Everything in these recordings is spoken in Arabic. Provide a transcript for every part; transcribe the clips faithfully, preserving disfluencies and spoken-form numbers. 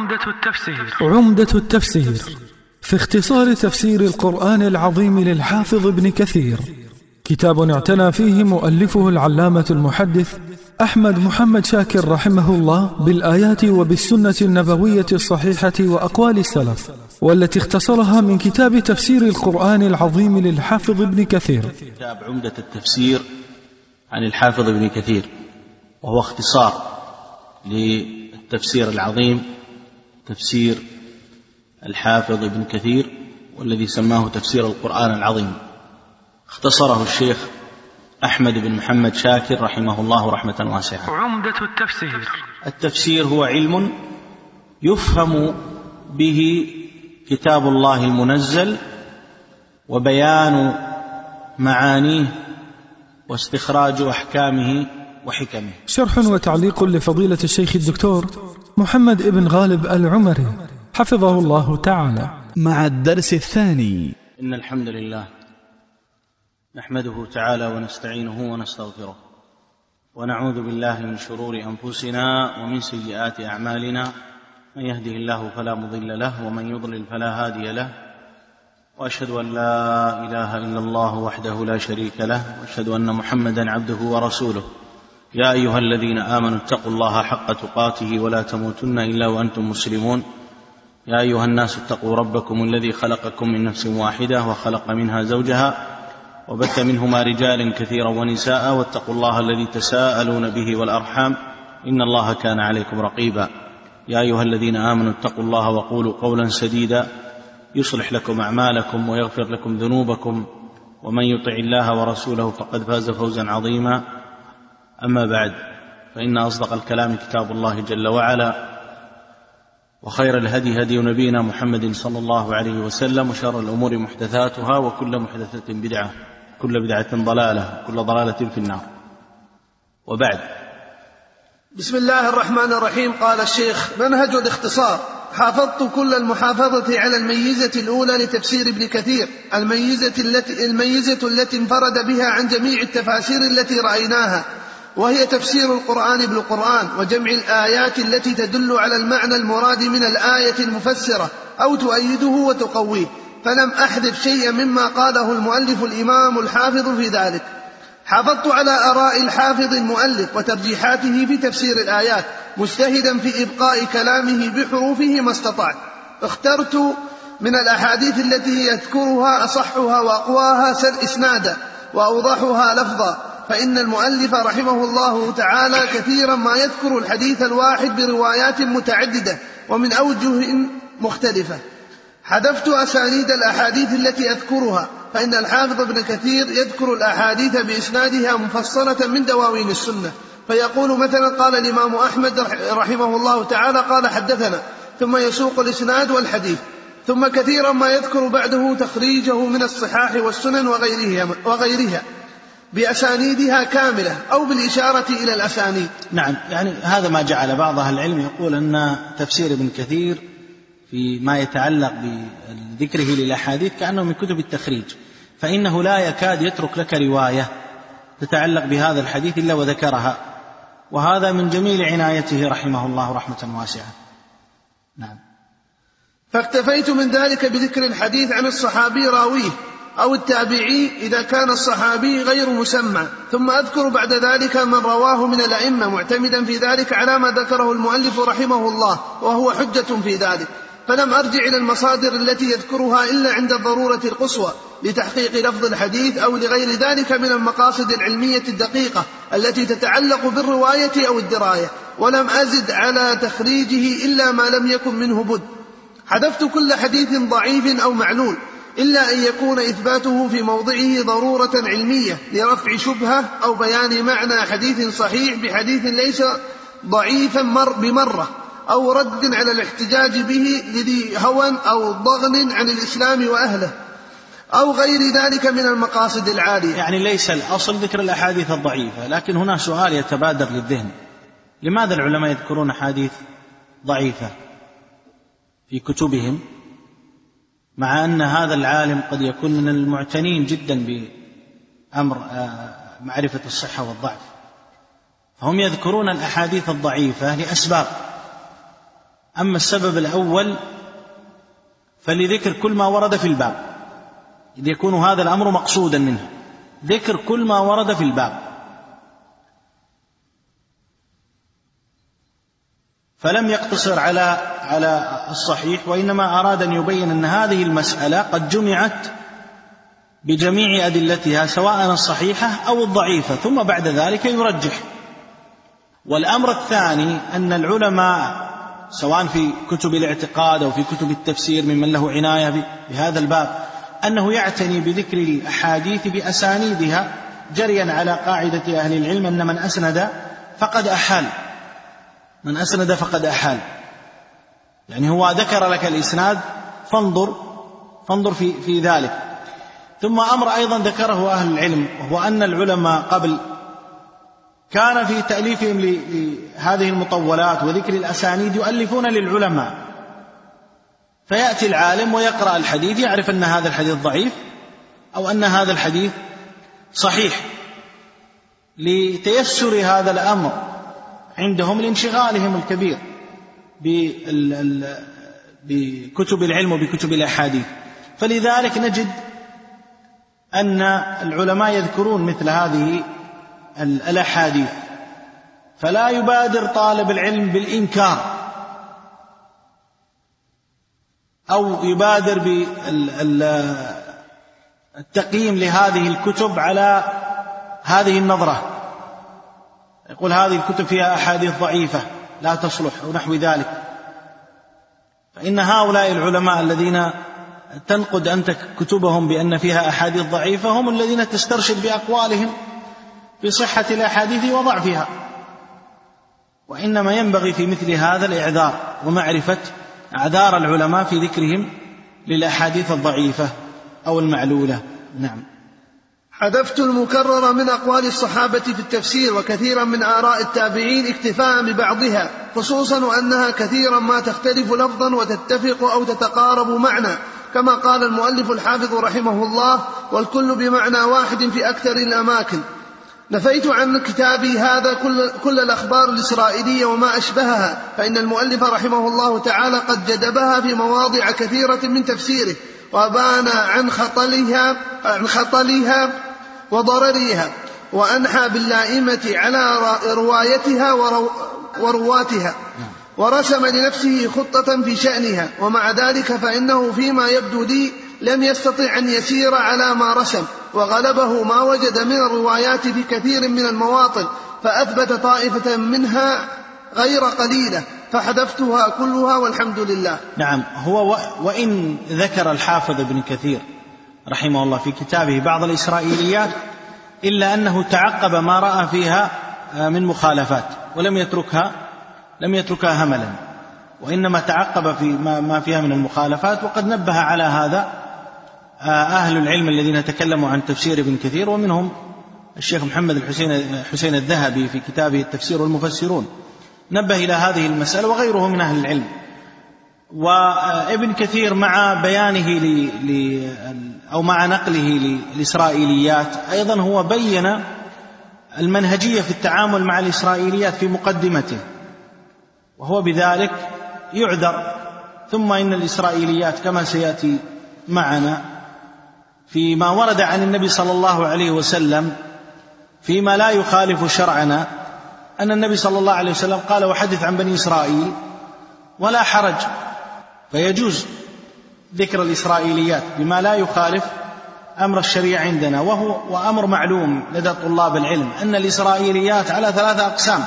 عمدة التفسير عمدة التفسير في اختصار تفسير القرآن العظيم للحافظ ابن كثير، كتاب اعتنى فيه مؤلفه العلامة المحدث أحمد محمد شاكر رحمه الله بالآيات وبالسنة النبوية الصحيحة وأقوال السلف، والتي اختصرها من كتاب تفسير القرآن العظيم للحافظ ابن كثير. كتاب عمدة التفسير عن الحافظ ابن كثير، وهو اختصار للتفسير العظيم تفسير الحافظ ابن كثير، والذي سماه تفسير القرآن العظيم. اختصره الشيخ أحمد بن محمد شاكر رحمه الله رحمة واسعة. عمدة التفسير التفسير هو علم يفهم به كتاب الله المنزل وبيان معانيه واستخراج أحكامه وحكمه. شرح وتعليق لفضيلة الشيخ الدكتور محمد ابن غالب العمري حفظه الله تعالى، مع الدرس الثاني. إن الحمد لله نحمده تعالى ونستعينه ونستغفره، ونعوذ بالله من شرور أنفسنا ومن سيئات أعمالنا، من يهده الله فلا مضل له ومن يضلل فلا هادي له، وأشهد أن لا إله إلا الله وحده لا شريك له، وأشهد أن محمدا عبده ورسوله. يا أيها الذين آمنوا اتقوا الله حق تقاته ولا تموتن إلا وأنتم مسلمون. يا أيها الناس اتقوا ربكم الذي خلقكم من نفس واحدة وخلق منها زوجها وبث منهما رجالا كثيرا ونساء، واتقوا الله الذي تساءلون به والأرحام إن الله كان عليكم رقيبا. يا أيها الذين آمنوا اتقوا الله وقولوا قولا سديدا يصلح لكم أعمالكم ويغفر لكم ذنوبكم، ومن يطع الله ورسوله فقد فاز فوزا عظيما. أما بعد، فإن أصدق الكلام كتاب الله جل وعلا، وخير الهدي هدي نبينا محمد صلى الله عليه وسلم، وشر الأمور محدثاتها، وكل محدثة بدعة، كل بدعة ضلالة، وكل ضلالة في النار. وبعد. بسم الله الرحمن الرحيم. قال الشيخ: منهج الاختصار. حافظت كل المحافظة على الميزة الأولى لتفسير ابن كثير، الميزة التي, الميزة التي انفرد بها عن جميع التفاسير التي رأيناها، وهي تفسير القرآن بالقرآن، وجمع الآيات التي تدل على المعنى المراد من الآية المفسرة أو تؤيده وتقويه، فلم أحذف شيئا مما قاله المؤلف الإمام الحافظ في ذلك. حافظت على آراء الحافظ المؤلف وترجيحاته في تفسير الآيات، مجتهدا في إبقاء كلامه بحروفه ما استطعت. اخترت من الأحاديث التي يذكرها أصحها وأقواها إسنادا وأوضحها لفظا، فإن المؤلف رحمه الله تعالى كثيرا ما يذكر الحديث الواحد بروايات متعددة ومن أوجه مختلفة. حذفت أسانيد الأحاديث التي يذكرها، فإن الحافظ ابن كثير يذكر الأحاديث بإسنادها مفصلة من دواوين السنة، فيقول مثلا: قال الإمام أحمد رحمه الله تعالى قال حدثنا، ثم يسوق الإسناد والحديث. ثم كثيرا ما يذكر بعده تخريجه من الصحاح والسنن وغيرها, وغيرها بأسانيدها كاملة أو بالإشارة إلى الأسانيد. نعم، يعني هذا ما جعل بعض أهل العلم يقول أن تفسير ابن كثير في ما يتعلق بذكره للأحاديث كأنه من كتب التخريج، فإنه لا يكاد يترك لك رواية تتعلق بهذا الحديث إلا وذكرها، وهذا من جميل عنايته رحمه الله رحمة واسعة. نعم. فاكتفيت من ذلك بذكر الحديث عن الصحابي راويه أو التابعي إذا كان الصحابي غير مسمى، ثم أذكر بعد ذلك من رواه من الأئمة، معتمدا في ذلك على ما ذكره المؤلف رحمه الله، وهو حجة في ذلك. فلم أرجع إلى المصادر التي يذكرها إلا عند الضرورة القصوى لتحقيق لفظ الحديث أو لغير ذلك من المقاصد العلمية الدقيقة التي تتعلق بالرواية أو الدراية، ولم أزد على تخريجه إلا ما لم يكن منه بد. حذفت كل حديث ضعيف أو معلول إلا أن يكون إثباته في موضعه ضرورة علمية لرفع شبهة أو بيان معنى حديث صحيح بحديث ليس ضعيفا مر بمرة، أو رد على الاحتجاج به لذي هوى أو ضغن عن الإسلام وأهله، أو غير ذلك من المقاصد العالية. يعني ليس الأصل ذكر الأحاديث الضعيفة، لكن هنا سؤال يتبادر للذهن: لماذا العلماء يذكرون حديث ضعيفة في كتبهم، مع أن هذا العالم قد يكون من المعتنين جدا بأمر معرفة الصحة والضعف؟ هم يذكرون الأحاديث الضعيفة لأسباب، أما السبب الأول فلذكر كل ما ورد في الباب، إذ يكون هذا الأمر مقصودا منه، ذكر كل ما ورد في الباب، فلم يقتصر على على الصحيح، وإنما أراد أن يبين أن هذه المسألة قد جمعت بجميع أدلتها سواء الصحيحة أو الضعيفة، ثم بعد ذلك يرجح. والأمر الثاني أن العلماء سواء في كتب الاعتقاد أو في كتب التفسير ممن له عناية بهذا الباب أنه يعتني بذكر الأحاديث بأسانيدها جريا على قاعدة أهل العلم أن من أسند فقد أحال، من أسند فقد أحال، يعني هو ذكر لك الإسناد فانظر فانظر في, في ذلك. ثم أمر أيضا ذكره أهل العلم، وهو أن العلماء قبل كان في تأليفهم لهذه المطولات وذكر الأسانيد يؤلفون للعلماء، فيأتي العالم ويقرأ الحديث يعرف أن هذا الحديث ضعيف أو أن هذا الحديث صحيح، لتيسر هذا الأمر عندهم لانشغالهم الكبير بكتب العلم وبكتب الأحاديث. فلذلك نجد أن العلماء يذكرون مثل هذه الأحاديث، فلا يبادر طالب العلم بالإنكار أو يبادر بالتقييم لهذه الكتب على هذه النظرة، يقول هذه الكتب فيها أحاديث ضعيفة لا تصلح أو نحو ذلك. فإن هؤلاء العلماء الذين تنقد أنت كتبهم بأن فيها أحاديث ضعيفة هم الذين تسترشد بأقوالهم في صحة الأحاديث وضعفها، وإنما ينبغي في مثل هذا الإعذار ومعرفة أعذار العلماء في ذكرهم للأحاديث الضعيفة أو المعلولة. نعم. حذفت المكرر من أقوال الصحابة في التفسير وكثيرا من آراء التابعين اكتفاء ببعضها، خصوصا وأنها كثيرا ما تختلف لفظا وتتفق أو تتقارب معنى، كما قال المؤلف الحافظ رحمه الله: والكل بمعنى واحد في أكثر الأماكن. نفيت عن كتابي هذا كل, كل الأخبار الإسرائيلية وما أشبهها، فإن المؤلف رحمه الله تعالى قد جدبها في مواضع كثيرة من تفسيره، وبان عن خطلها, عن خطلها وضررها، وأنحى باللائمة على روايتها ورواتها، ورسم لنفسه خطة في شأنها. ومع ذلك فإنه فيما يبدو لي لم يستطع أن يسير على ما رسم، وغلبه ما وجد من الروايات في كثير من المواطن، فأثبت طائفة منها غير قليلة، فحذفتها كلها والحمد لله. نعم. هو وإن ذكر الحافظ ابن كثير رحمه الله في كتابه بعض الإسرائيليات، إلا أنه تعقب ما رأى فيها من مخالفات ولم يتركها لم يتركها هملا، وإنما تعقب في ما فيها من المخالفات. وقد نبه على هذا أهل العلم الذين تكلموا عن تفسير ابن كثير، ومنهم الشيخ محمد الحسين حسين الذهبي في كتابه التفسير والمفسرون، نبه إلى هذه المسألة، وغيره من أهل العلم. وابن كثير مع بيانه ل... ل... أو مع نقله للإسرائيليات أيضا هو بين المنهجية في التعامل مع الإسرائيليات في مقدمته، وهو بذلك يعذر. ثم إن الإسرائيليات كما سيأتي معنا فيما ورد عن النبي صلى الله عليه وسلم فيما لا يخالف شرعنا، أن النبي صلى الله عليه وسلم قال: وحدث عن بني إسرائيل ولا حرج. فيجوز ذكر الإسرائيليات بما لا يخالف أمر الشريعة عندنا، وهو وأمر معلوم لدى طلاب العلم أن الإسرائيليات على ثلاثة أقسام،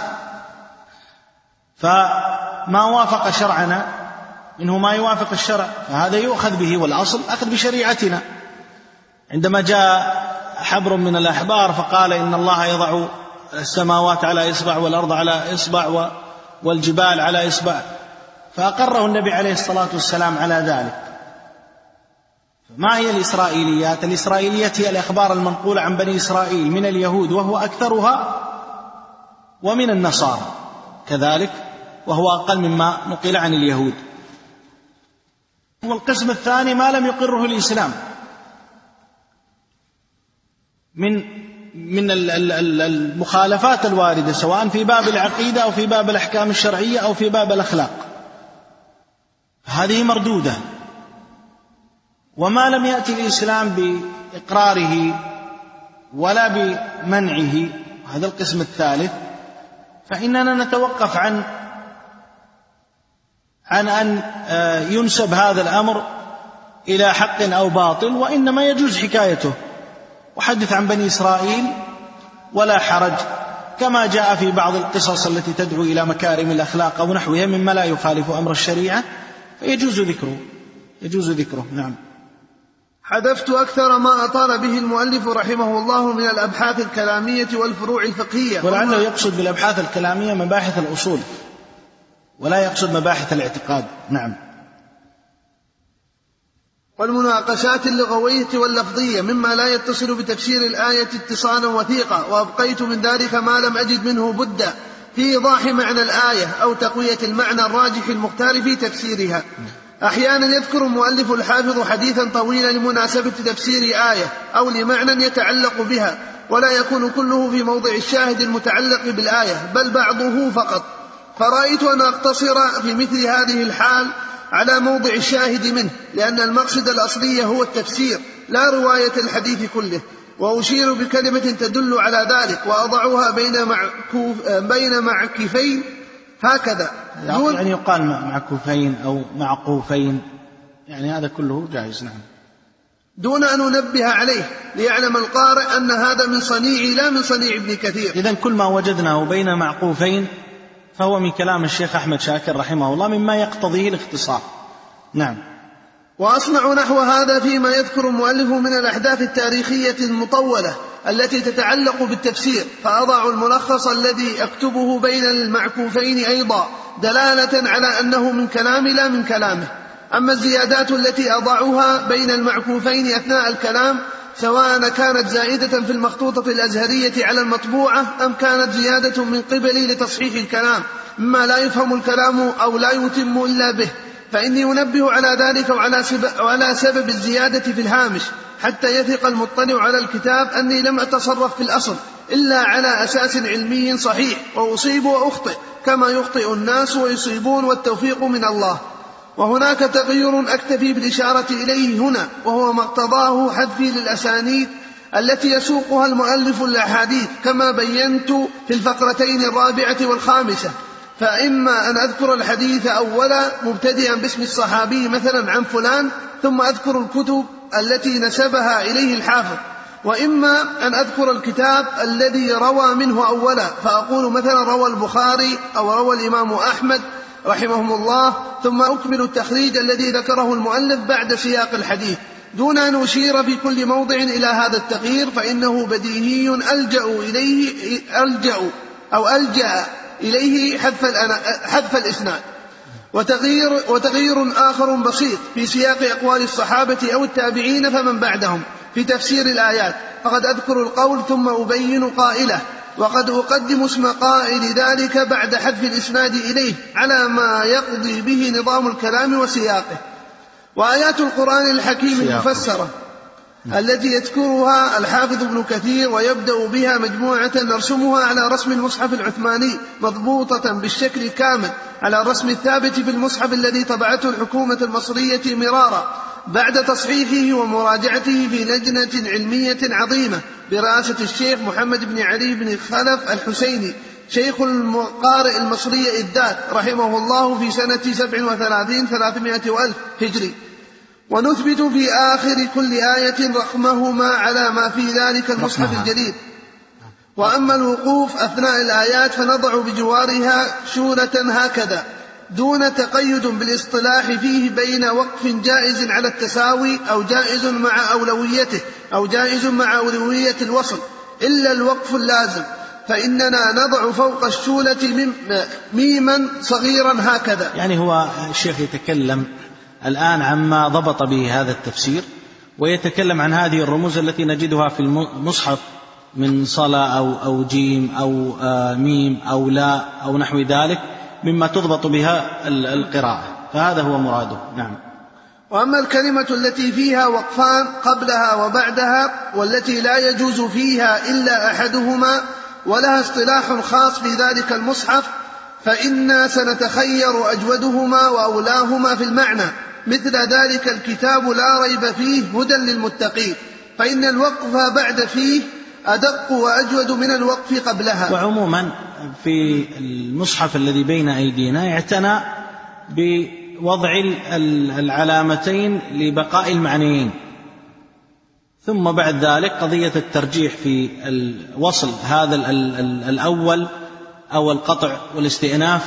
فما وافق شرعنا منه ما يوافق الشرع فهذا يؤخذ به، والأصل أخذ بشريعتنا. عندما جاء حبر من الأحبار فقال: إن الله يضع السماوات على إصبع والأرض على إصبع والجبال على إصبع، فأقره النبي عليه الصلاة والسلام على ذلك. ما هي الإسرائيليات؟ الإسرائيليات هي الأخبار المنقولة عن بني إسرائيل من اليهود وهو أكثرها، ومن النصارى كذلك وهو أقل مما نقل عن اليهود. والقسم الثاني ما لم يقره الإسلام من من المخالفات الواردة سواء في باب العقيدة أو في باب الأحكام الشرعية أو في باب الأخلاق. هذه مردودة. وما لم يأتي الإسلام بإقراره ولا بمنعه، هذا القسم الثالث، فإننا نتوقف عن عن أن ينسب هذا الأمر إلى حق أو باطل، وإنما يجوز حكايته وحدث عن بني إسرائيل ولا حرج، كما جاء في بعض القصص التي تدعو إلى مكارم الأخلاق أو نحوها مما لا يخالف أمر الشريعة، فيجوز ذكره يجوز ذكره نعم. حذفت أكثر ما أطال به المؤلف رحمه الله من الأبحاث الكلامية والفروع الفقهية، ولعله يقصد بالأبحاث الكلامية مباحث الأصول ولا يقصد مباحث الاعتقاد نعم. والمناقشات اللغوية واللفظية مما لا يتصل بتفسير الآية اتصالا وثيقا، وأبقيت من ذلك ما لم أجد منه بدا في إيضاح معنى الآية أو تقوية المعنى الراجح المختار في تفسيرها. أحيانا يذكر المؤلف الحافظ حديثا طويلا لمناسبة تفسير آية أو لمعنى يتعلق بها، ولا يكون كله في موضع الشاهد المتعلق بالآية بل بعضه فقط، فرأيت أن أقتصر في مثل هذه الحال على موضع الشاهد منه، لأن المقصد الأصلي هو التفسير لا رواية الحديث كله، وأشير بكلمة تدل على ذلك وأضعها بين معكوف بين معكفين هكذا، يعني يقال معكوفين أو معقوفين، يعني هذا كله جائز نعم، دون أن ننبه عليه ليعلم القارئ أن هذا من صنيعي لا من صنيع ابن كثير. إذن كل ما وجدناه بين معقوفين فهو من كلام الشيخ أحمد شاكر رحمه الله مما يقتضيه الاختصار نعم. وأصنع نحو هذا فيما يذكر المؤلف من الأحداث التاريخية المطولة التي تتعلق بالتفسير، فأضع الملخص الذي أكتبه بين المعكوفين أيضا دلالة على أنه من كلام لا من كلامه. أما الزيادات التي أضعها بين المعكوفين أثناء الكلام سواء كانت زائدة في المخطوطة الأزهرية على المطبوعة أم كانت زيادة من قبلي لتصحيح الكلام مما لا يفهم الكلام أو لا يتم إلا به، فإني أنبه على ذلك وعلى سبب, وعلى سبب الزيادة في الهامش حتى يثق المطلع على الكتاب أني لم أتصرف في الأصل إلا على أساس علمي صحيح، وأصيب وأخطئ كما يخطئ الناس ويصيبون والتوفيق من الله. وهناك تغير أكتفي بالإشارة إليه هنا، وهو ما اقتضاه حذفي للأسانيد التي يسوقها المؤلف الأحاديث كما بينت في الفقرتين الرابعة والخامسة، فإما أن أذكر الحديث أولا مبتدئا باسم الصحابي مثلا عن فلان ثم أذكر الكتب التي نسبها إليه الحافظ، وإما أن أذكر الكتاب الذي روى منه أولا فأقول مثلا روى البخاري أو روى الإمام أحمد رحمهم الله، ثم أكمل التخريج الذي ذكره المؤلف بعد سياق الحديث دون أن أشير في كل موضع إلى هذا التغيير، فإنه بديهي ألجأ إليه ألجأ أو ألجأ إليه حذف, حذف الإسناد. وتغيير, وتغيير آخر بسيط في سياق أقوال الصحابة أو التابعين فمن بعدهم في تفسير الآيات، فقد أذكر القول ثم أبين قائله، وقد أقدم اسم قائل ذلك بعد حذف الإسناد إليه على ما يقضي به نظام الكلام وسياقه. وآيات القرآن الحكيم المفسرة التي يذكرها الحافظ ابن كثير ويبدأ بها مجموعة نرسمها على رسم المصحف العثماني مضبوطة بالشكل الكامل على الرسم الثابت في المصحف الذي طبعته الحكومة المصرية مرارا بعد تصحيحه ومراجعته في لجنة علمية عظيمة برئاسة الشيخ محمد بن علي بن خلف الحسيني شيخ القارئ المصري إذ ذاك رحمه الله في سنة سبع وثلاثين ثلاثمائة وألف هجري. ونثبت في آخر كل آية رقمهما على ما في ذلك المصحف الجديد. وأما الوقوف أثناء الآيات فنضع بجوارها شورة هكذا دون تقيد بالاصطلاح فيه بين وقف جائز على التساوي أو جائز مع أولويته أو جائز مع أولوية الوصل إلا الوقف اللازم، فإننا نضع فوق الشولة ميما صغيرا هكذا. يعني هو الشيخ يتكلم الآن عما ضبط به هذا التفسير، ويتكلم عن هذه الرموز التي نجدها في المصحف من صلاة أو, أو جيم أو ميم أو لا أو نحو ذلك مما تضبط بها القراءة، فهذا هو مراده. نعم. وأما الكلمة التي فيها وقفان قبلها وبعدها والتي لا يجوز فيها إلا أحدهما ولها اصطلاح خاص في ذلك المصحف فإنا سنتخير أجودهما وأولاهما في المعنى، مثل ذلك الكتاب لا ريب فيه هدى للمتقين، فإن الوقف بعد فيه أدق وأجود من الوقف قبلها. وعموما في المصحف الذي بين أيدينا يعتنى بوضع العلامتين لبقاء المعنيين، ثم بعد ذلك قضية الترجيح في الوصل هذا الأول أو القطع والاستئناف،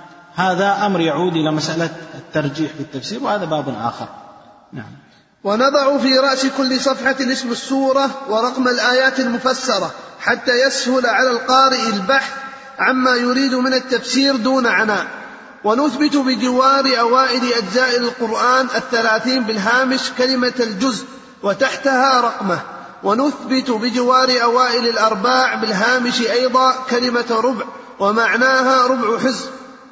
هذا أمر يعود إلى مسألة الترجيح في التفسير، وهذا باب آخر. نعم. ونضع في رأس كل صفحة اسم السورة ورقم الآيات المفسرة حتى يسهل على القارئ البحث عما يريد من التفسير دون عناء. ونثبت بجوار أوائل أجزاء القرآن الثلاثين بالهامش كلمة الجزء وتحتها رقمه. ونثبت بجوار أوائل الأرباع بالهامش أيضا كلمة ربع ومعناها ربع حزب،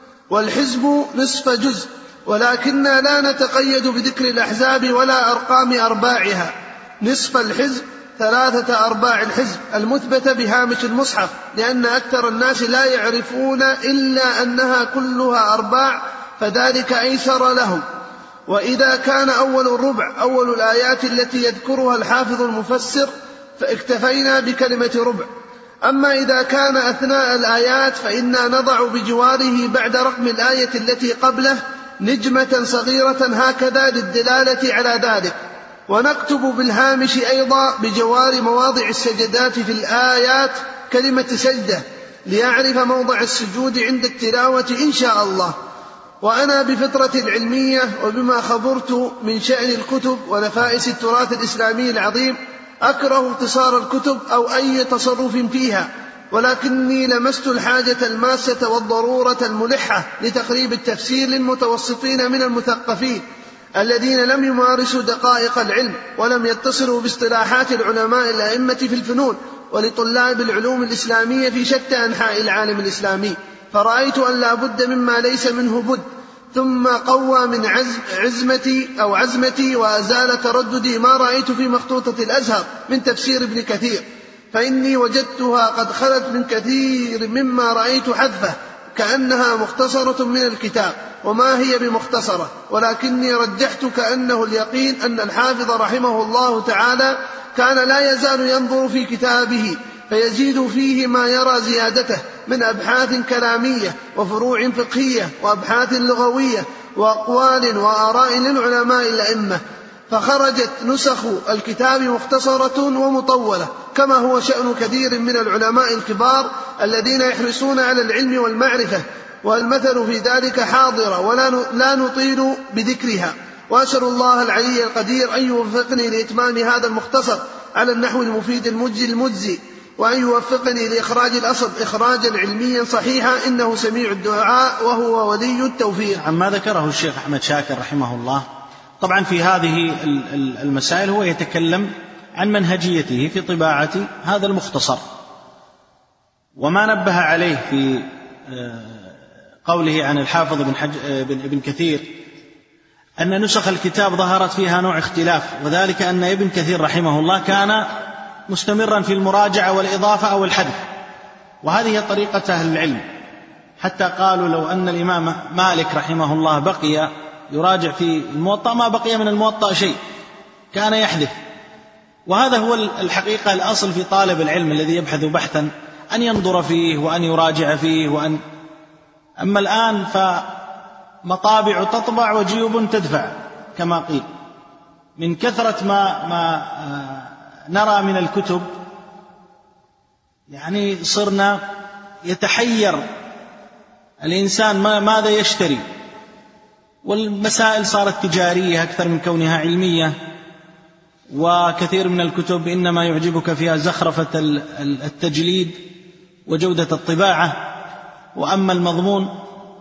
والحزب نصف جزء، ولكننا لا نتقيد بذكر الأحزاب ولا أرقام أرباعها. نصف الحزب ثلاثة أرباع الحزب المثبتة بهامش المصحف، لأن أكثر الناس لا يعرفون إلا أنها كلها أرباع، فذلك أيسر لهم. وإذا كان أول الربع أول الآيات التي يذكرها الحافظ المفسر فاكتفينا بكلمة ربع. أما إذا كان أثناء الآيات فإنا نضع بجواره بعد رقم الآية التي قبله نجمة صغيرة هكذا للدلالة على ذلك. ونكتب بالهامش أيضا بجوار مواضع السجدات في الآيات كلمة سجدة ليعرف موضع السجود عند التلاوة إن شاء الله. وأنا بفطرة العلمية وبما خبرت من شأن الكتب ونفائس التراث الإسلامي العظيم أكره اختصار الكتب أو أي تصرف فيها، ولكني لمست الحاجة الماسة والضرورة الملحة لتقريب التفسير للمتوسطين من المثقفين الذين لم يمارسوا دقائق العلم ولم يتصلوا باصطلاحات العلماء الأئمة في الفنون، ولطلاب العلوم الإسلامية في شتى أنحاء العالم الإسلامي. فرأيت أن لا بد مما ليس منه بد، ثم قوى من عزم عزمتي أو عزمتي وأزال ترددي ما رأيت في مخطوطة الأزهر من تفسير ابن كثير، فإني وجدتها قد خلت من كثير مما رأيت حذفه كأنها مختصرة من الكتاب، وما هي بمختصرة، ولكني رجحت كأنه اليقين أن الحافظ رحمه الله تعالى كان لا يزال ينظر في كتابه فيزيد فيه ما يرى زيادته من أبحاث كلامية وفروع فقهية وأبحاث لغوية وأقوال وآراء للعلماء الأئمة، فخرجت نسخ الكتاب مختصرة ومطولة، كما هو شأن كثير من العلماء الكبار الذين يحرصون على العلم والمعرفة، والمثل في ذلك حاضرة ولا لا نطيل بذكرها. وأسأل الله العلي القدير أن يوفقني لإتمام هذا المختصر على النحو المفيد المجزي المجزي، وأن يوفقني لإخراج الأصل إخراجا علميا صحيحا، إنه سميع الدعاء وهو ولي التوفيق. عما ذكره الشيخ أحمد شاكر رحمه الله، طبعا في هذه المسائل هو يتكلم عن منهجيته في طباعة هذا المختصر، وما نبه عليه في قوله عن الحافظ بن, حج بن كثير أن نسخ الكتاب ظهرت فيها نوع اختلاف، وذلك أن ابن كثير رحمه الله كان مستمرا في المراجعة والإضافة أو الحذف، وهذه طريقة أهل العلم، حتى قالوا لو أن الإمام مالك رحمه الله بقي يراجع في الموطأ ما بقي من الموطأ شيء، كان يحذف. وهذا هو الحقيقة الأصل في طالب العلم الذي يبحث بحثا أن ينظر فيه وأن يراجع فيه وأن أما الآن فمطابع تطبع وجيوب تدفع كما قيل، من كثرة ما, ما نرى من الكتب يعني صرنا يتحير الإنسان ماذا يشتري، والمسائل صارت تجارية أكثر من كونها علمية، وكثير من الكتب إنما يعجبك فيها زخرفة التجليد وجودة الطباعة، وأما المضمون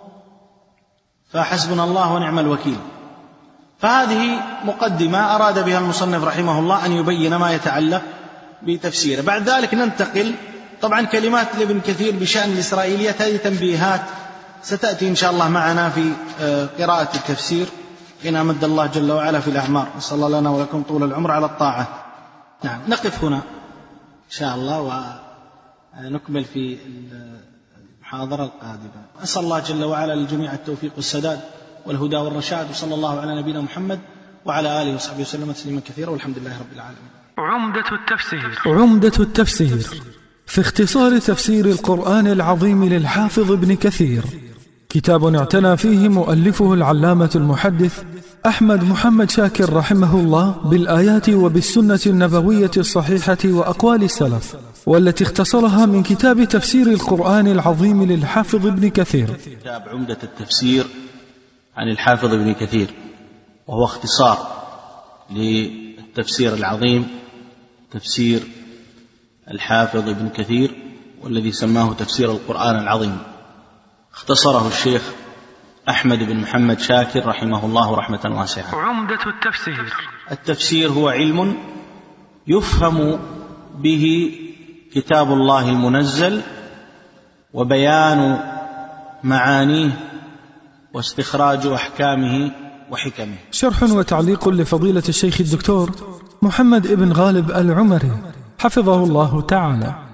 فحسبنا الله ونعم الوكيل. فهذه مقدمة أراد بها المصنف رحمه الله أن يبين ما يتعلق بتفسيره. بعد ذلك ننتقل، طبعا كلمات لابن كثير بشأن الإسرائيليات هذه تنبيهات ستأتي إن شاء الله معنا في قراءة التفسير إن أمد الله جل وعلا في الأعمار. صلى الله لنا ولكم طول العمر على الطاعة. نعم، نقف هنا إن شاء الله ونكمل في المحاضرة القادمة. أسأل الله جل وعلا للجميع التوفيق والسداد والهدى والرشاد، وصلى الله على نبينا محمد وعلى آله وصحبه وسلم تسليما كثيرا، والحمد لله رب العالمين. عمدة التفسير. عمدة التفسير في اختصار تفسير القرآن العظيم للحافظ ابن كثير، كتاب اعتنى فيه مؤلفه العلامة المحدث أحمد محمد شاكر رحمه الله بالآيات وبالسنة النبوية الصحيحة وأقوال السلف، والتي اختصرها من كتاب تفسير القرآن العظيم للحافظ ابن كثير. كتاب عمدة التفسير عن الحافظ ابن كثير، وهو اختصار للتفسير العظيم تفسير الحافظ ابن كثير، والذي سماه تفسير القرآن العظيم. اختصره الشيخ أحمد بن محمد شاكر رحمه الله رحمة واسعة. عمدة التفسير. التفسير هو علم يفهم به كتاب الله المنزل وبيان معانيه واستخراج أحكامه وحكمه. شرح وتعليق لفضيلة الشيخ الدكتور محمد ابن غالب العمري حفظه الله تعالى.